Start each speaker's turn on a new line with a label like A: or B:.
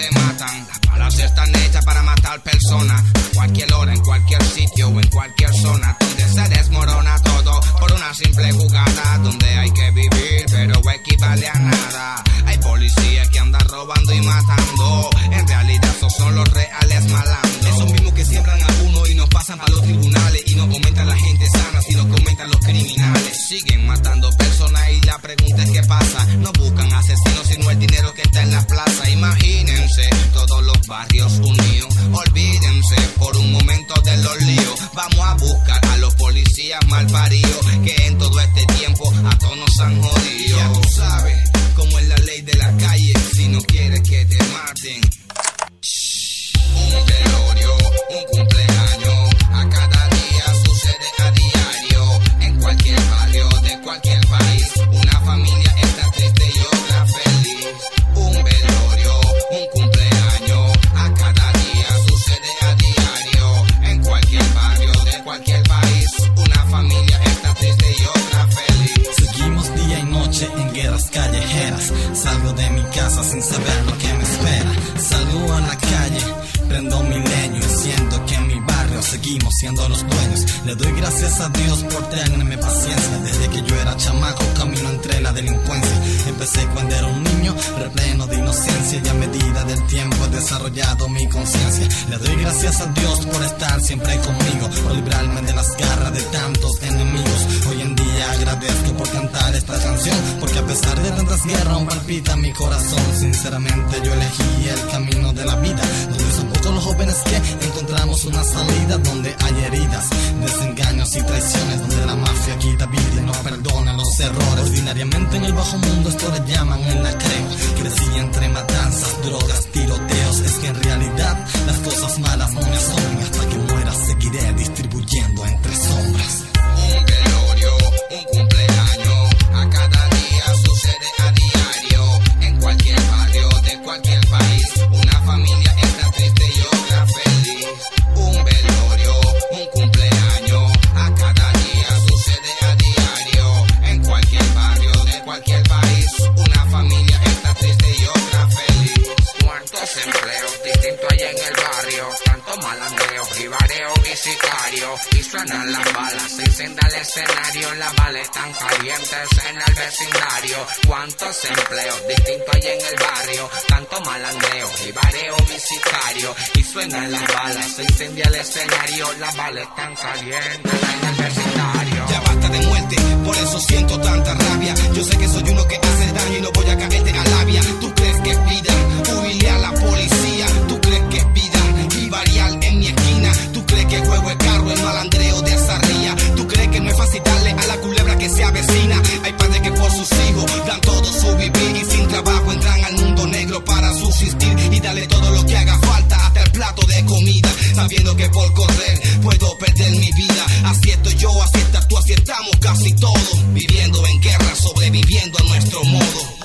A: te matan. Las balas están hechas para matar personas, a cualquier hora, en cualquier sitio o en cualquier zona, donde se desmorona todo por una simple jugada, donde hay que vivir pero equivale a nada. Hay policías que andan robando y matando, en realidad esos son los reales malandros.
B: Esos mismos que siembran a uno y nos pasan para los tribunales, y no comentan la gente sana, sino comentan los criminales.
A: Siguen matando personas y la pregunta es qué pasa. No buscan asesinos sino el dinero que está en la plaza. Imagínense todos los barrios unidos, olvídense por un momento de los líos. Vamos a buscar a los policías malparidos que en todo este tiempo a todos nos han jodido.
B: Ya tú sabes cómo es la ley de la calle, si no quieres que te maten.
A: Un velorio, un cumpleaños, a cada día sucede a diario. En cualquier barrio de cualquier país, una familia está triste y otra feliz. Un velorio, un cumpleaños, a cada día sucede a diario. En cualquier barrio de cualquier país, una familia está triste y otra feliz.
C: Seguimos día y noche en guerras callejeras. Salgo de mi casa sin saber lo que me espera. Salgo a la calle, prendo mi leño y siento que en mi barrio seguimos siendo los dueños. Le doy gracias a Dios por tenerme paciencia. Desde que yo era chamaco camino entre la delincuencia. Empecé cuando era un niño, repleno de inocencia, y a medida del tiempo he desarrollado mi conciencia. Le doy gracias a Dios por estar siempre conmigo, por librarme de las garras de tantos enemigos. Hoy en día agradezco por cantar esta canción, porque a pesar de tantas guerras aún palpita mi corazón. Sinceramente yo elegí el camino de la vida, donde son pocos los jóvenes que encontramos una salida, donde hay heridas, desengaños y traiciones, donde la mafia quita vida y no perdona los errores. Ordinariamente en el bajo mundo esto le llaman el lacreo. Crecí entre matanzas, drogas, tiroteos. Es que en realidad las cosas malas no me asombran. Hasta que muera seguiré distribuyendo entre sombras.
A: Un velorio, un cumpleaños, a cada día sucede a diario. En cualquier barrio de cualquier país, una familia está triste y otra feliz. Un velorio, un cumpleaños, a cada día sucede a diario. En cualquier barrio de cualquier país, una familia está triste y otra feliz. ¿Cuántos empleos distintos hay en el barrio? Tanto malandreo, jibareo y sicario. Y suenan las balas, se incendia el escenario. Las balas están calientes en el vecindario. ¿Cuántos empleos distintos hay en el barrio? Tanto malandreo, jibareo y sicario. Y suenan las balas, se incendia el escenario. Las balas están calientes en el vecindario.
B: Ya basta de muerte, por eso siento tanta rabia. Yo sé que soy uno que hace daño y no voy a caerte a labia. ¿Tú crees que es vida huirle a la policía? ¿Tú crees que es vida jibarial en mi esquina? ¿Tú crees que juego el carro, el malandreo de azarría? ¿Tú crees que no es fácil darle a la culebra que se avecina? Hay padres que por sus hijos dan todo su vivir, y sin trabajo entran al mundo negro para subsistir y darle todo lo que haga falta, hasta el plato de comida, sabiendo que por correr puedo perder mi vida. Así estoy yo, así estás tú, así estamos casi todos, viviendo en guerra, sobreviviendo a nuestro modo.